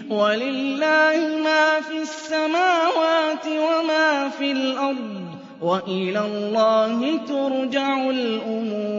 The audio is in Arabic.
وَلِلَّهِ مَا فِي السَّمَاوَاتِ وَمَا فِي الْأَرْضِ ۚ وَإِلَى اللَّهِ تُرْجَعُ الْأُمُورُ